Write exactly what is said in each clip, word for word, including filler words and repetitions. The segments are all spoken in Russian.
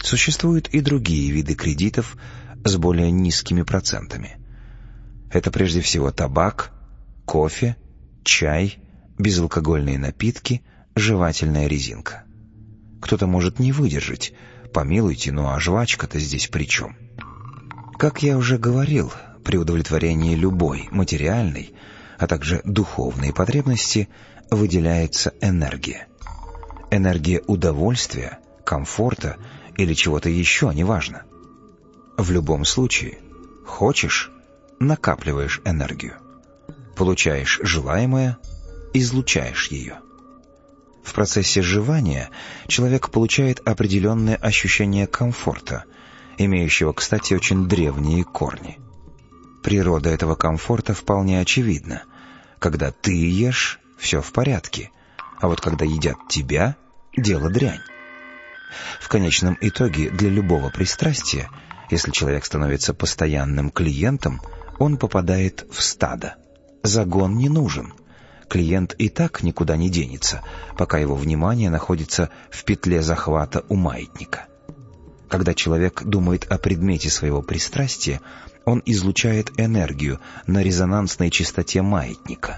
Существуют и другие виды кредитов с более низкими процентами. Это прежде всего табак, кофе, чай, безалкогольные напитки, жевательная резинка. Кто-то может не выдержать. Помилуйте, ну а жвачка-то здесь при чем? Как я уже говорил, при удовлетворении любой материальной, а также духовной потребности выделяется энергия. Энергия удовольствия, комфорта или чего-то еще, неважно. В любом случае, хочешь — накапливаешь энергию. Получаешь желаемое — излучаешь ее. В процессе жевания человек получает определенное ощущение комфорта, имеющего, кстати, очень древние корни. Природа этого комфорта вполне очевидна. Когда ты ешь, все в порядке, а вот когда едят тебя, дело дрянь. В конечном итоге для любого пристрастия, если человек становится постоянным клиентом, он попадает в стадо. Загон не нужен. Клиент и так никуда не денется, пока его внимание находится в петле захвата у маятника. Когда человек думает о предмете своего пристрастия, он излучает энергию на резонансной частоте маятника.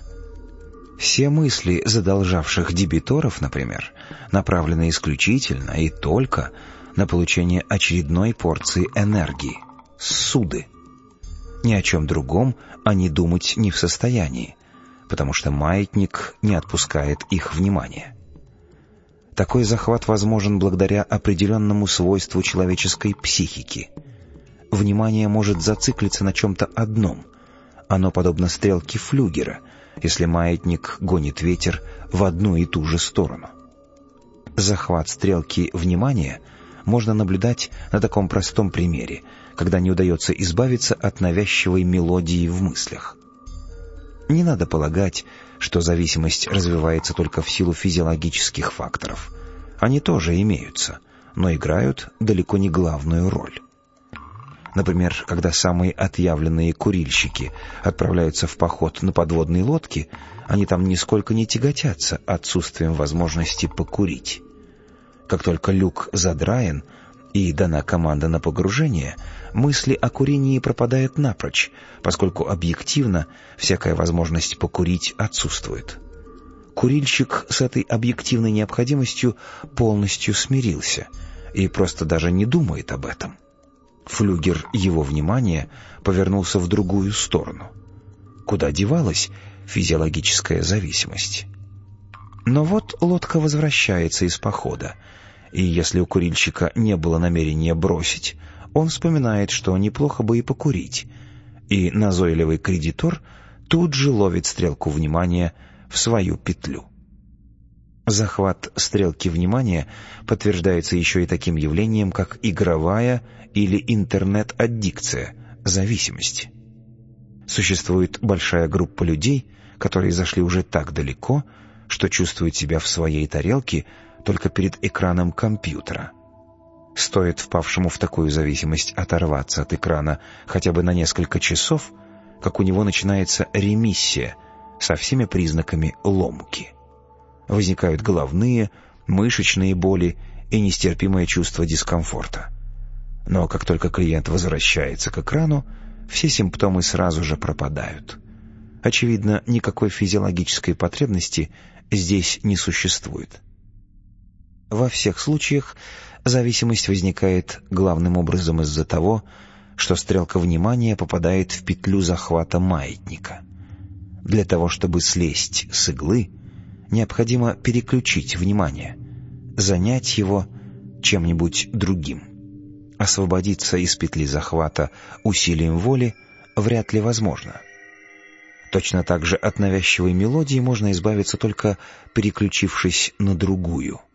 Все мысли задолжавших дебиторов, например, направлены исключительно и только на получение очередной порции энергии, ссуды. Ни о чем другом они думать не в состоянии, потому что маятник не отпускает их внимания. Такой захват возможен благодаря определенному свойству человеческой психики. Внимание может зациклиться на чем-то одном. Оно подобно стрелке флюгера, если маятник гонит ветер в одну и ту же сторону. Захват стрелки внимания можно наблюдать на таком простом примере, когда не удается избавиться от навязчивой мелодии в мыслях. Не надо полагать, что зависимость развивается только в силу физиологических факторов. Они тоже имеются, но играют далеко не главную роль. Например, когда самые отъявленные курильщики отправляются в поход на подводной лодке, они там нисколько не тяготятся отсутствием возможности покурить. Как только люк задраен и дана команда на погружение, мысли о курении пропадают напрочь, поскольку объективно всякая возможность покурить отсутствует. Курильщик с этой объективной необходимостью полностью смирился и просто даже не думает об этом. Флюгер его внимания повернулся в другую сторону. Куда девалась физиологическая зависимость? Но вот лодка возвращается из похода, и если у курильщика не было намерения бросить, он вспоминает, что неплохо бы и покурить, и назойливый кредитор тут же ловит стрелку внимания в свою петлю. Захват стрелки внимания подтверждается еще и таким явлением, как игровая или интернет-аддикция, зависимость. Существует большая группа людей, которые зашли уже так далеко, что чувствуют себя в своей тарелке только перед экраном компьютера. Стоит впавшему в такую зависимость оторваться от экрана хотя бы на несколько часов, как у него начинается ремиссия со всеми признаками ломки. Возникают головные, мышечные боли и нестерпимое чувство дискомфорта. Но как только клиент возвращается к экрану, все симптомы сразу же пропадают. Очевидно, никакой физиологической потребности здесь не существует. Во всех случаях зависимость возникает главным образом из-за того, что стрелка внимания попадает в петлю захвата маятника. Для того, чтобы слезть с иглы, необходимо переключить внимание, занять его чем-нибудь другим. Освободиться из петли захвата усилием воли вряд ли возможно. Точно так же от навязчивой мелодии можно избавиться только переключившись на другую.